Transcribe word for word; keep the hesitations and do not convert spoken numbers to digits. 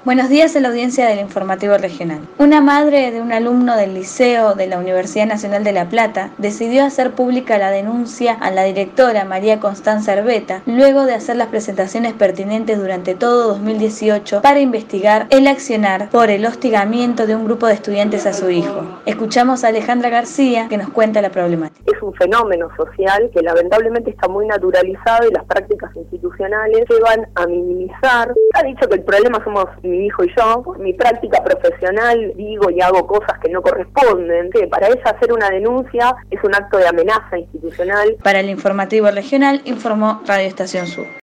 Buenos días a la audiencia del Informativo Regional. Una madre de un alumno del liceo de la Universidad Nacional de La Plata decidió hacer pública la denuncia a la directora María Constanza Herbeta luego de hacer las presentaciones pertinentes durante todo dos mil dieciocho para investigar el accionar por el hostigamiento de un grupo de estudiantes a su hijo. Escuchamos a Alejandra García que nos cuenta la problemática. Es un fenómeno social que lamentablemente está muy naturalizado y las prácticas institucionales llevan a minimizar. Ha dicho que el problema somos mi hijo y yo. Por mi práctica profesional digo y hago cosas que no corresponden, que para ella hacer una denuncia es un acto de amenaza institucional. Para el Informativo Regional informó Radio Estación Sur.